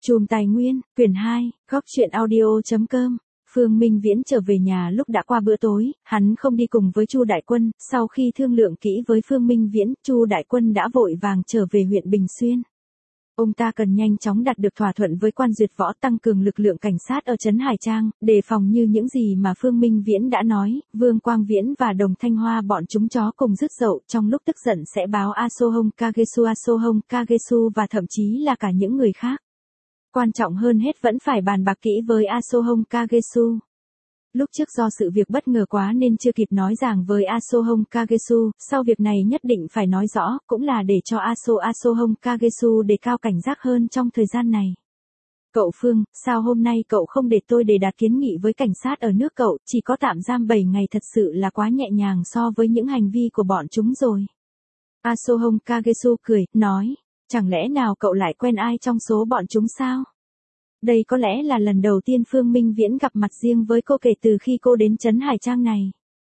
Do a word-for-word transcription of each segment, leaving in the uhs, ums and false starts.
Chùm Tài Nguyên, quyển hai, góc truyện audio chấm com. Phương Minh Viễn trở về nhà lúc đã qua bữa tối, hắn không đi cùng với Chu Đại Quân, sau khi thương lượng kỹ với Phương Minh Viễn, Chu Đại Quân đã vội vàng trở về huyện Bình Xuyên. Ông ta cần nhanh chóng đạt được thỏa thuận với quan duyệt võ tăng cường lực lượng cảnh sát ở trấn Hải Trang, đề phòng như những gì mà Phương Minh Viễn đã nói, Vương Quang Viễn và Đồng Thanh Hoa bọn chúng chó cùng rứt dậu trong lúc tức giận sẽ báo Asohong Kagesu Asohong Kagesu và thậm chí là cả những người khác. Quan trọng hơn hết vẫn phải bàn bạc kỹ với Asohong Kagesu. Lúc trước do sự việc bất ngờ quá nên chưa kịp nói ràng với Asohong Kagesu, sau việc này nhất định phải nói rõ, cũng là để cho Aso Asohong Kagesu đề cao cảnh giác hơn trong thời gian này. Cậu Phương, sao hôm nay cậu không để tôi đề đạt kiến nghị với cảnh sát ở nước cậu, chỉ có tạm giam bảy ngày thật sự là quá nhẹ nhàng so với những hành vi của bọn chúng rồi. Asohong Kagesu cười, nói, chẳng lẽ nào cậu lại quen ai trong số bọn chúng sao? Đây có lẽ là lần đầu tiên Phương Minh Viễn gặp mặt riêng với cô kể từ khi cô đến trấn Hải Trang này.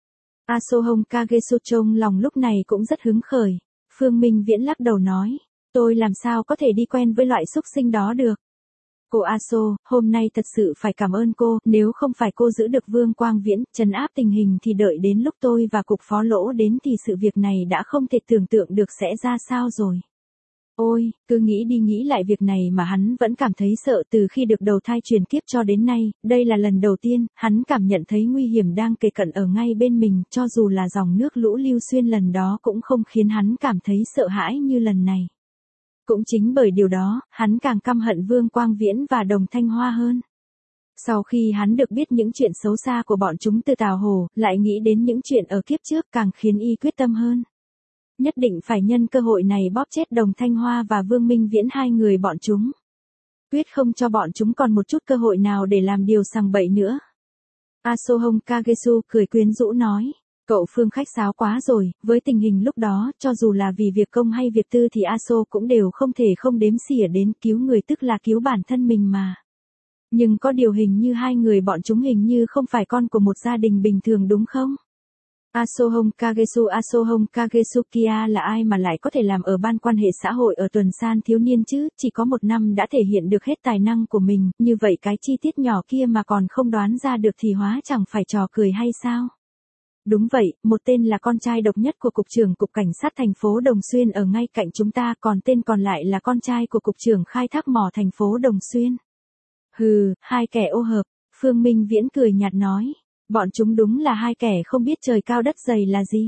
Asohong Kagesu trong lòng lúc này cũng rất hứng khởi. Phương Minh Viễn lắc đầu nói, tôi làm sao có thể đi quen với loại xúc sinh đó được. Cô Aso, hôm nay thật sự phải cảm ơn cô, nếu không phải cô giữ được Vương Quang Viễn, trấn áp tình hình thì đợi đến lúc tôi và cục phó Lỗ đến thì sự việc này đã không thể tưởng tượng được sẽ ra sao rồi. Ôi, cứ nghĩ đi nghĩ lại việc này mà hắn vẫn cảm thấy sợ từ khi được đầu thai truyền kiếp cho đến nay, đây là lần đầu tiên, hắn cảm nhận thấy nguy hiểm đang kề cận ở ngay bên mình, cho dù là dòng nước lũ Lưu Xuyên lần đó cũng không khiến hắn cảm thấy sợ hãi như lần này. Cũng chính bởi điều đó, hắn càng căm hận Vương Quang Viễn và Đồng Thanh Hoa hơn. Sau khi hắn được biết những chuyện xấu xa của bọn chúng từ Tào Hồ, lại nghĩ đến những chuyện ở kiếp trước càng khiến y quyết tâm hơn. Nhất định phải nhân cơ hội này bóp chết Đồng Thanh Hoa và Vương Minh Viễn hai người bọn chúng. Quyết không cho bọn chúng còn một chút cơ hội nào để làm điều sằng bậy nữa. Asohong Kagesu cười quyến rũ nói, cậu Phương khách sáo quá rồi, với tình hình lúc đó, cho dù là vì việc công hay việc tư thì Aso cũng đều không thể không đếm xỉa đến, cứu người tức là cứu bản thân mình mà. Nhưng có điều hình như hai người bọn chúng hình như không phải con của một gia đình bình thường đúng không? Asohong Kagesu Asohong Kagesu kia là ai mà lại có thể làm ở ban quan hệ xã hội ở tuần san thiếu niên chứ, chỉ có một năm đã thể hiện được hết tài năng của mình, như vậy cái chi tiết nhỏ kia mà còn không đoán ra được thì hóa chẳng phải trò cười hay sao? Đúng vậy, một tên là con trai độc nhất của cục trưởng cục cảnh sát thành phố Đồng Xuyên ở ngay cạnh chúng ta, còn tên còn lại là con trai của cục trưởng khai thác mỏ thành phố Đồng Xuyên. Hừ, hai kẻ ô hợp, Phương Minh Viễn cười nhạt nói. Bọn chúng đúng là hai kẻ không biết trời cao đất dày là gì.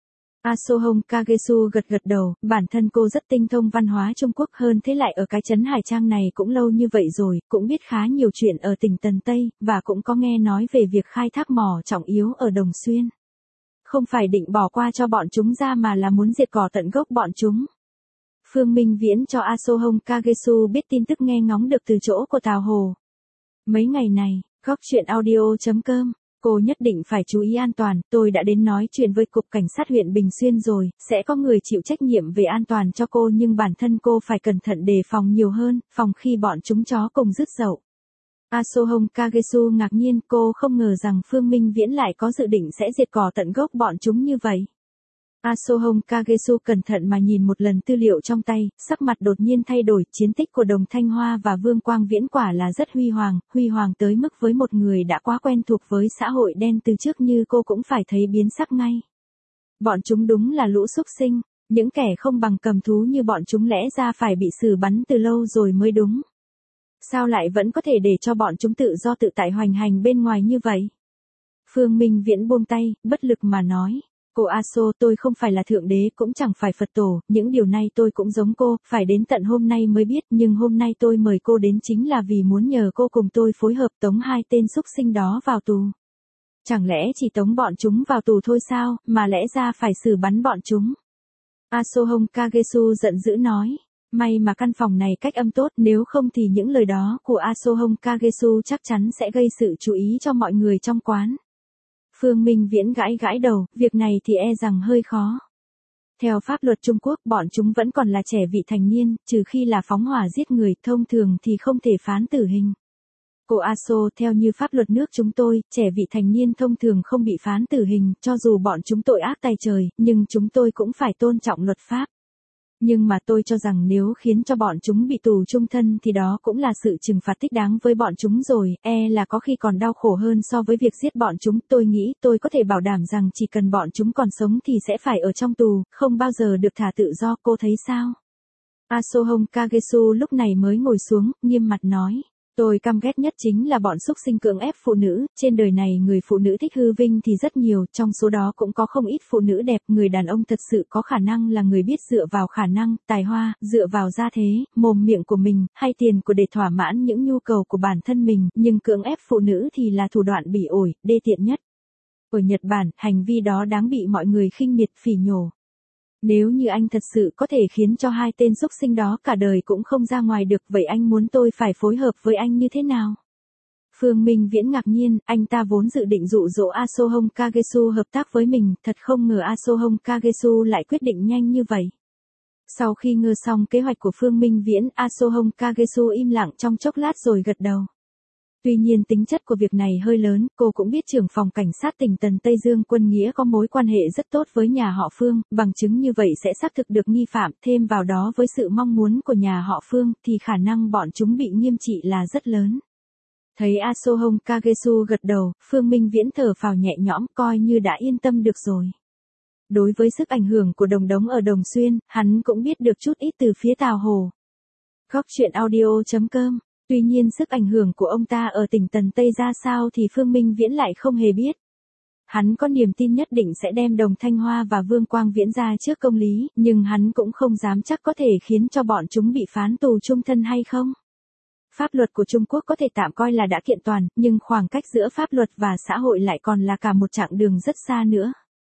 Asohong Kagesu gật gật đầu, bản thân cô rất tinh thông văn hóa Trung Quốc, hơn thế lại ở cái trấn Hải Trang này cũng lâu như vậy rồi, cũng biết khá nhiều chuyện ở tỉnh Tần Tây, và cũng có nghe nói về việc khai thác mỏ trọng yếu ở Đồng Xuyên. Không phải định bỏ qua cho bọn chúng ra mà là muốn diệt cỏ tận gốc bọn chúng. Phương Minh Viễn cho Asohong Kagesu biết tin tức nghe ngóng được từ chỗ của Tào Hồ. Mấy ngày này, góc truyện audio chấm com. Cô nhất định phải chú ý an toàn, tôi đã đến nói chuyện với Cục Cảnh sát huyện Bình Xuyên rồi, sẽ có người chịu trách nhiệm về an toàn cho cô, nhưng bản thân cô phải cẩn thận đề phòng nhiều hơn, phòng khi bọn chúng chó cùng rứt dậu. Asohong Kagesu ngạc nhiên, cô không ngờ rằng Phương Minh Viễn lại có dự định sẽ diệt cỏ tận gốc bọn chúng như vậy. Asohong Kagesu cẩn thận mà nhìn một lần tư liệu trong tay, sắc mặt đột nhiên thay đổi, chiến tích của Đồng Thanh Hoa và Vương Quang Viễn quả là rất huy hoàng, huy hoàng tới mức với một người đã quá quen thuộc với xã hội đen từ trước như cô cũng phải thấy biến sắc ngay. Bọn chúng đúng là lũ xúc sinh, những kẻ không bằng cầm thú như bọn chúng lẽ ra phải bị xử bắn từ lâu rồi mới đúng. Sao lại vẫn có thể để cho bọn chúng tự do tự tại hoành hành bên ngoài như vậy? Phương Minh Viễn buông tay, bất lực mà nói. Cô Aso, tôi không phải là thượng đế, cũng chẳng phải Phật tổ, những điều này tôi cũng giống cô, phải đến tận hôm nay mới biết, nhưng hôm nay tôi mời cô đến chính là vì muốn nhờ cô cùng tôi phối hợp tống hai tên xúc sinh đó vào tù. Chẳng lẽ chỉ tống bọn chúng vào tù thôi sao, mà lẽ ra phải xử bắn bọn chúng? Asohong Kagesu giận dữ nói, may mà căn phòng này cách âm tốt, nếu không thì những lời đó của Asohong Kagesu chắc chắn sẽ gây sự chú ý cho mọi người trong quán. Phương Minh Viễn gãi gãi đầu, việc này thì e rằng hơi khó. Theo pháp luật Trung Quốc, bọn chúng vẫn còn là trẻ vị thành niên, trừ khi là phóng hỏa giết người, thông thường thì không thể phán tử hình. Cô Aso, theo như pháp luật nước chúng tôi, trẻ vị thành niên thông thường không bị phán tử hình, cho dù bọn chúng tội ác tày trời, nhưng chúng tôi cũng phải tôn trọng luật pháp. Nhưng mà tôi cho rằng nếu khiến cho bọn chúng bị tù chung thân thì đó cũng là sự trừng phạt thích đáng với bọn chúng rồi, e là có khi còn đau khổ hơn so với việc giết bọn chúng. Tôi nghĩ tôi có thể bảo đảm rằng chỉ cần bọn chúng còn sống thì sẽ phải ở trong tù, không bao giờ được thả tự do, cô thấy sao? Asohong Kagesu lúc này mới ngồi xuống, nghiêm mặt nói. Tôi căm ghét nhất chính là bọn xúc sinh cưỡng ép phụ nữ, trên đời này người phụ nữ thích hư vinh thì rất nhiều, trong số đó cũng có không ít phụ nữ đẹp, người đàn ông thật sự có khả năng là người biết dựa vào khả năng, tài hoa, dựa vào gia thế, mồm miệng của mình, hay tiền của để thỏa mãn những nhu cầu của bản thân mình, nhưng cưỡng ép phụ nữ thì là thủ đoạn bỉ ổi, đê tiện nhất. Ở Nhật Bản, hành vi đó đáng bị mọi người khinh miệt phỉ nhổ. Nếu như anh thật sự có thể khiến cho hai tên xúc sinh đó cả đời cũng không ra ngoài được, vậy anh muốn tôi phải phối hợp với anh như thế nào? Phương Minh Viễn ngạc nhiên, anh ta vốn dự định dụ dỗ Asohong Kagesu hợp tác với mình, thật không ngờ Asohong Kagesu lại quyết định nhanh như vậy. Sau khi ngơ xong kế hoạch của Phương Minh Viễn, Asohong Kagesu im lặng trong chốc lát rồi gật đầu. Tuy nhiên tính chất của việc này hơi lớn, cô cũng biết trưởng phòng cảnh sát tỉnh Tần Tây Dương Quân Nghĩa có mối quan hệ rất tốt với nhà họ Phương, bằng chứng như vậy sẽ xác thực được nghi phạm, thêm vào đó với sự mong muốn của nhà họ Phương thì khả năng bọn chúng bị nghiêm trị là rất lớn. Thấy Asohong Kagesu gật đầu, Phương Minh Viễn thở phào nhẹ nhõm, coi như đã yên tâm được rồi. Đối với sức ảnh hưởng của Đồng Đống ở Đồng Xuyên, hắn cũng biết được chút ít từ phía Tào Hồ. Góc truyện audio chấm com. Tuy nhiên sức ảnh hưởng của ông ta ở tỉnh Tần Tây ra sao thì Phương Minh Viễn lại không hề biết. Hắn có niềm tin nhất định sẽ đem Đồng Thanh Hoa và Vương Quang Viễn ra trước công lý, nhưng hắn cũng không dám chắc có thể khiến cho bọn chúng bị phán tù chung thân hay không. Pháp luật của Trung Quốc có thể tạm coi là đã kiện toàn, nhưng khoảng cách giữa pháp luật và xã hội lại còn là cả một chặng đường rất xa nữa.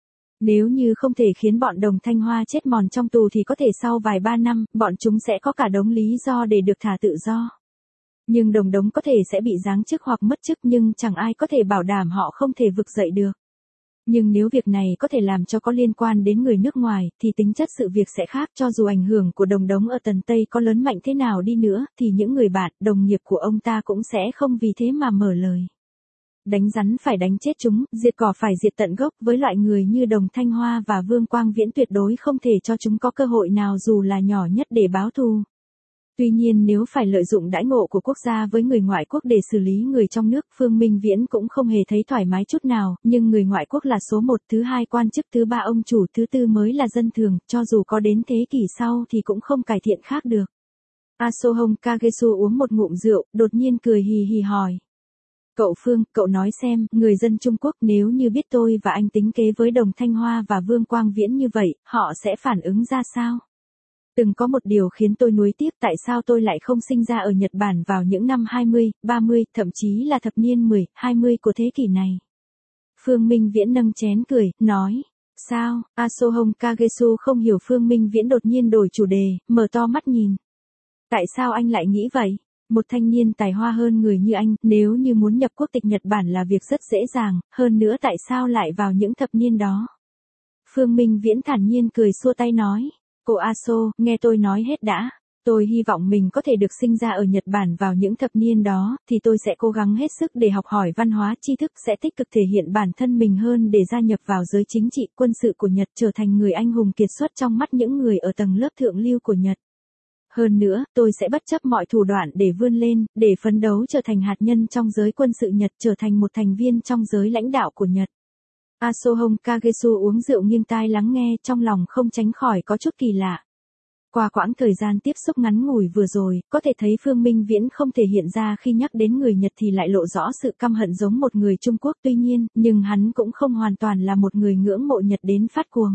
Nếu như không thể khiến bọn Đồng Thanh Hoa chết mòn trong tù thì có thể sau vài ba năm, bọn chúng sẽ có cả đống lý do để được thả tự do. Nhưng Đồng Đống có thể sẽ bị giáng chức hoặc mất chức, nhưng chẳng ai có thể bảo đảm họ không thể vực dậy được. Nhưng nếu việc này có thể làm cho có liên quan đến người nước ngoài, thì tính chất sự việc sẽ khác. Cho dù ảnh hưởng của Đồng Đống ở Tần Tây có lớn mạnh thế nào đi nữa, thì những người bạn, đồng nghiệp của ông ta cũng sẽ không vì thế mà mở lời. Đánh rắn phải đánh chết chúng, diệt cỏ phải diệt tận gốc, với loại người như Đồng Thanh Hoa và Vương Quang Viễn tuyệt đối không thể cho chúng có cơ hội nào dù là nhỏ nhất để báo thù. Tuy nhiên nếu phải lợi dụng đãi ngộ của quốc gia với người ngoại quốc để xử lý người trong nước, Phương Minh Viễn cũng không hề thấy thoải mái chút nào, nhưng người ngoại quốc là số một, thứ hai quan chức, thứ ba ông chủ, thứ tư mới là dân thường, cho dù có đến thế kỷ sau thì cũng không cải thiện khác được. Asohong Kagesu uống một ngụm rượu, đột nhiên cười hì hì hỏi. Cậu Phương, cậu nói xem, người dân Trung Quốc nếu như biết tôi và anh tính kế với Đồng Thanh Hoa và Vương Quang Viễn như vậy, họ sẽ phản ứng ra sao? Từng có một điều khiến tôi nuối tiếc, tại sao tôi lại không sinh ra ở Nhật Bản vào những năm hai mươi, ba mươi, thậm chí là thập niên mười, hai mươi của thế kỷ này. Phương Minh Viễn nâng chén cười, nói. Sao? Asohong Kagesu không hiểu Phương Minh Viễn đột nhiên đổi chủ đề, mở to mắt nhìn. Tại sao anh lại nghĩ vậy? Một thanh niên tài hoa hơn người như anh, nếu như muốn nhập quốc tịch Nhật Bản là việc rất dễ dàng, hơn nữa tại sao lại vào những thập niên đó? Phương Minh Viễn thản nhiên cười xua tay nói. Cô Aso, nghe tôi nói hết đã. Tôi hy vọng mình có thể được sinh ra ở Nhật Bản vào những thập niên đó, thì tôi sẽ cố gắng hết sức để học hỏi văn hóa tri thức, sẽ tích cực thể hiện bản thân mình hơn để gia nhập vào giới chính trị quân sự của Nhật, trở thành người anh hùng kiệt xuất trong mắt những người ở tầng lớp thượng lưu của Nhật. Hơn nữa, tôi sẽ bất chấp mọi thủ đoạn để vươn lên, để phấn đấu trở thành hạt nhân trong giới quân sự Nhật, trở thành một thành viên trong giới lãnh đạo của Nhật. Asohong Kagesu uống rượu nghiêng tai lắng nghe, trong lòng không tránh khỏi có chút kỳ lạ. Qua quãng thời gian tiếp xúc ngắn ngủi vừa rồi, có thể thấy Phương Minh Viễn không thể hiện ra khi nhắc đến người Nhật thì lại lộ rõ sự căm hận giống một người Trung Quốc, tuy nhiên, nhưng hắn cũng không hoàn toàn là một người ngưỡng mộ Nhật đến phát cuồng.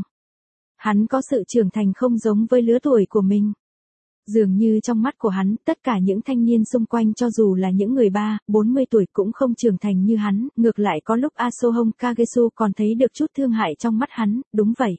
Hắn có sự trưởng thành không giống với lứa tuổi của mình. Dường như trong mắt của hắn, tất cả những thanh niên xung quanh cho dù là những người ba, bốn mươi tuổi cũng không trưởng thành như hắn, ngược lại có lúc Asohong Kagesu còn thấy được chút thương hại trong mắt hắn, đúng vậy.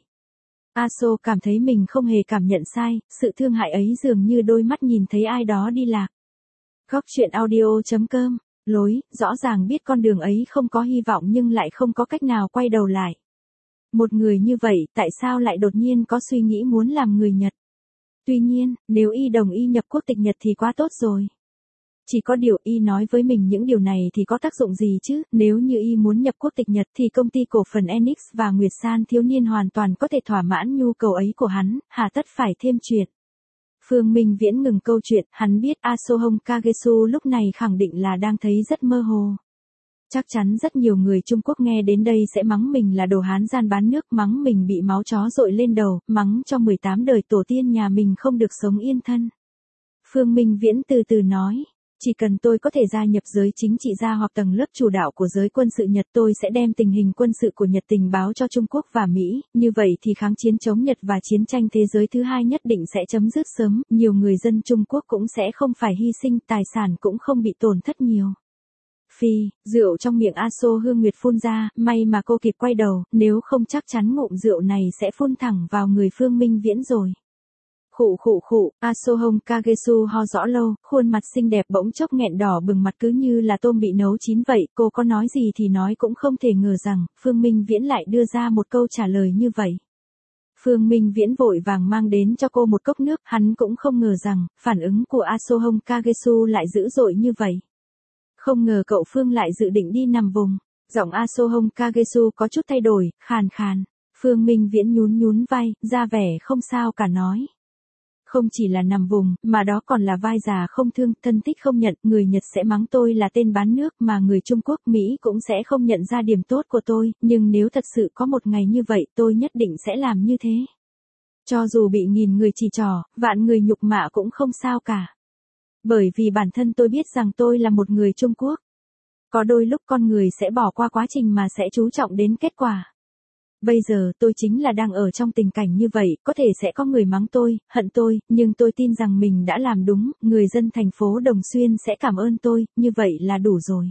Aso cảm thấy mình không hề cảm nhận sai, sự thương hại ấy dường như đôi mắt nhìn thấy ai đó đi lạc. Góc truyện audio chấm com, lối, rõ ràng biết con đường ấy không có hy vọng nhưng lại không có cách nào quay đầu lại. Một người như vậy, tại sao lại đột nhiên có suy nghĩ muốn làm người Nhật? Tuy nhiên, nếu y đồng ý nhập quốc tịch Nhật thì quá tốt rồi. Chỉ có điều y nói với mình những điều này thì có tác dụng gì chứ, nếu như y muốn nhập quốc tịch Nhật thì công ty cổ phần Enix và Nguyệt San thiếu niên hoàn toàn có thể thỏa mãn nhu cầu ấy của hắn, hà tất phải thêm chuyện. Phương Minh Viễn ngừng câu chuyện, hắn biết Asohong Kagesu lúc này khẳng định là đang thấy rất mơ hồ. Chắc chắn rất nhiều người Trung Quốc nghe đến đây sẽ mắng mình là đồ hán gian bán nước, mắng mình bị máu chó dội lên đầu, mắng cho mười tám đời tổ tiên nhà mình không được sống yên thân. Phương Minh Viễn từ từ nói, chỉ cần tôi có thể gia nhập giới chính trị gia hoặc tầng lớp chủ đạo của giới quân sự Nhật, tôi sẽ đem tình hình quân sự của Nhật tình báo cho Trung Quốc và Mỹ, như vậy thì kháng chiến chống Nhật và chiến tranh thế giới thứ hai nhất định sẽ chấm dứt sớm, nhiều người dân Trung Quốc cũng sẽ không phải hy sinh, tài sản cũng không bị tổn thất nhiều. Phi, rượu trong miệng Aso Hương Nguyệt phun ra, may mà cô kịp quay đầu, nếu không chắc chắn ngụm rượu này sẽ phun thẳng vào người Phương Minh Viễn rồi. Khụ khụ khụ, Asohong Kagesu ho rõ lâu, khuôn mặt xinh đẹp bỗng chốc nghẹn đỏ bừng, mặt cứ như là tôm bị nấu chín vậy, cô có nói gì thì nói cũng không thể ngờ rằng, Phương Minh Viễn lại đưa ra một câu trả lời như vậy. Phương Minh Viễn vội vàng mang đến cho cô một cốc nước, hắn cũng không ngờ rằng, phản ứng của Asohong Kagesu lại dữ dội như vậy. Không ngờ cậu Phương lại dự định đi nằm vùng. Giọng Asohong Kagesu có chút thay đổi, khàn khàn. Phương Minh Viễn nhún nhún vai, ra vẻ không sao cả nói. Không chỉ là nằm vùng, mà đó còn là vai già không thương, thân thích không nhận, người Nhật sẽ mắng tôi là tên bán nước, mà người Trung Quốc, Mỹ cũng sẽ không nhận ra điểm tốt của tôi, nhưng nếu thật sự có một ngày như vậy, tôi nhất định sẽ làm như thế. Cho dù bị nghìn người chỉ trỏ, vạn người nhục mạ cũng không sao cả. Bởi vì bản thân tôi biết rằng tôi là một người Trung Quốc. Có đôi lúc con người sẽ bỏ qua quá trình mà sẽ chú trọng đến kết quả. Bây giờ tôi chính là đang ở trong tình cảnh như vậy, có thể sẽ có người mắng tôi, hận tôi, nhưng tôi tin rằng mình đã làm đúng, người dân thành phố Đồng Xuyên sẽ cảm ơn tôi, như vậy là đủ rồi.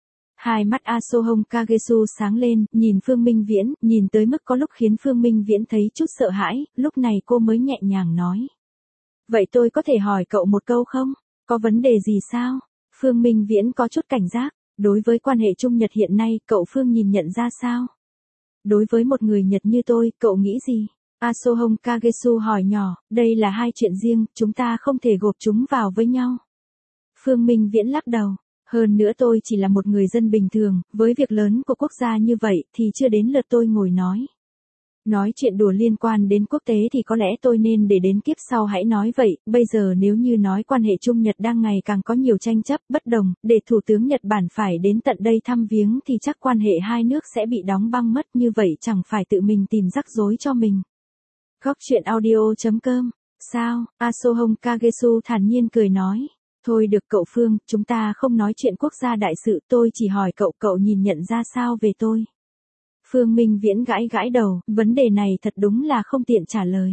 Hai mắt Asohong Kagesu sáng lên, nhìn Phương Minh Viễn, nhìn tới mức có lúc khiến Phương Minh Viễn thấy chút sợ hãi, lúc này cô mới nhẹ nhàng nói. Vậy tôi có thể hỏi cậu một câu không? Có vấn đề gì sao? Phương Minh Viễn có chút cảnh giác, đối với quan hệ Trung Nhật hiện nay, cậu Phương nhìn nhận ra sao? Đối với một người Nhật như tôi, cậu nghĩ gì? Asohong Kagesu hỏi nhỏ, đây là hai chuyện riêng, chúng ta không thể gộp chúng vào với nhau. Phương Minh Viễn lắc đầu, hơn nữa tôi chỉ là một người dân bình thường, với việc lớn của quốc gia như vậy thì chưa đến lượt tôi ngồi nói. Nói chuyện đùa liên quan đến quốc tế thì có lẽ tôi nên để đến kiếp sau hãy nói vậy, bây giờ nếu như nói quan hệ Trung Nhật đang ngày càng có nhiều tranh chấp, bất đồng, để Thủ tướng Nhật Bản phải đến tận đây thăm viếng thì chắc quan hệ hai nước sẽ bị đóng băng mất, như vậy chẳng phải tự mình tìm rắc rối cho mình. Góc truyện audio chấm com, sao, Asohong Kagesu thản nhiên cười nói. Thôi được cậu Phương, chúng ta không nói chuyện quốc gia đại sự, tôi chỉ hỏi cậu, cậu nhìn nhận ra sao về tôi. Phương Minh Viễn gãi gãi đầu, vấn đề này thật đúng là không tiện trả lời.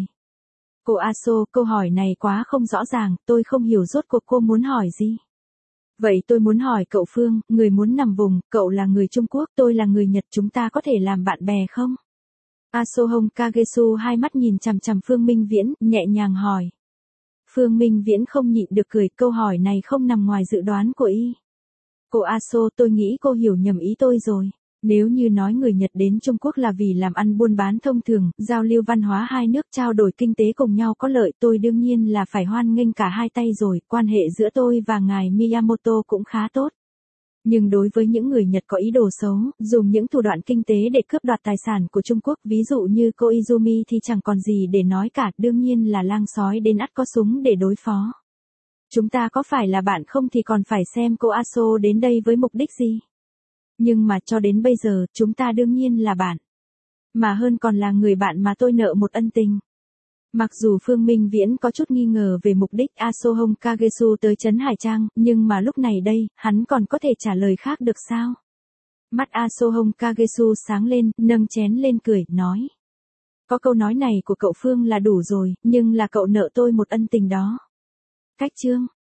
Cô Aso, câu hỏi này quá không rõ ràng, tôi không hiểu rốt cuộc cô muốn hỏi gì. Vậy tôi muốn hỏi cậu Phương, người muốn nằm vùng, cậu là người Trung Quốc, tôi là người Nhật, chúng ta có thể làm bạn bè không? Asohong Kagesu hai mắt nhìn chằm chằm Phương Minh Viễn, nhẹ nhàng hỏi. Phương Minh Viễn không nhịn được cười, câu hỏi này không nằm ngoài dự đoán của y. Cô Aso, tôi nghĩ cô hiểu nhầm ý tôi rồi. Nếu như nói người Nhật đến Trung Quốc là vì làm ăn buôn bán thông thường, giao lưu văn hóa hai nước trao đổi kinh tế cùng nhau có lợi, tôi đương nhiên là phải hoan nghênh cả hai tay rồi, quan hệ giữa tôi và ngài Miyamoto cũng khá tốt. Nhưng đối với những người Nhật có ý đồ xấu, dùng những thủ đoạn kinh tế để cướp đoạt tài sản của Trung Quốc, ví dụ như cô Izumi thì chẳng còn gì để nói cả, đương nhiên là lang sói đến ắt có súng để đối phó. Chúng ta có phải là bạn không thì còn phải xem cô Aso đến đây với mục đích gì. Nhưng mà cho đến bây giờ, chúng ta đương nhiên là bạn. Mà hơn còn là người bạn mà tôi nợ một ân tình. Mặc dù Phương Minh Viễn có chút nghi ngờ về mục đích Asohong Kagesu tới Trấn Hải Trang, nhưng mà lúc này đây, hắn còn có thể trả lời khác được sao? Mắt Asohong Kagesu sáng lên, nâng chén lên cười, nói. Có câu nói này của cậu Phương là đủ rồi, nhưng là cậu nợ tôi một ân tình đó. Cách chương.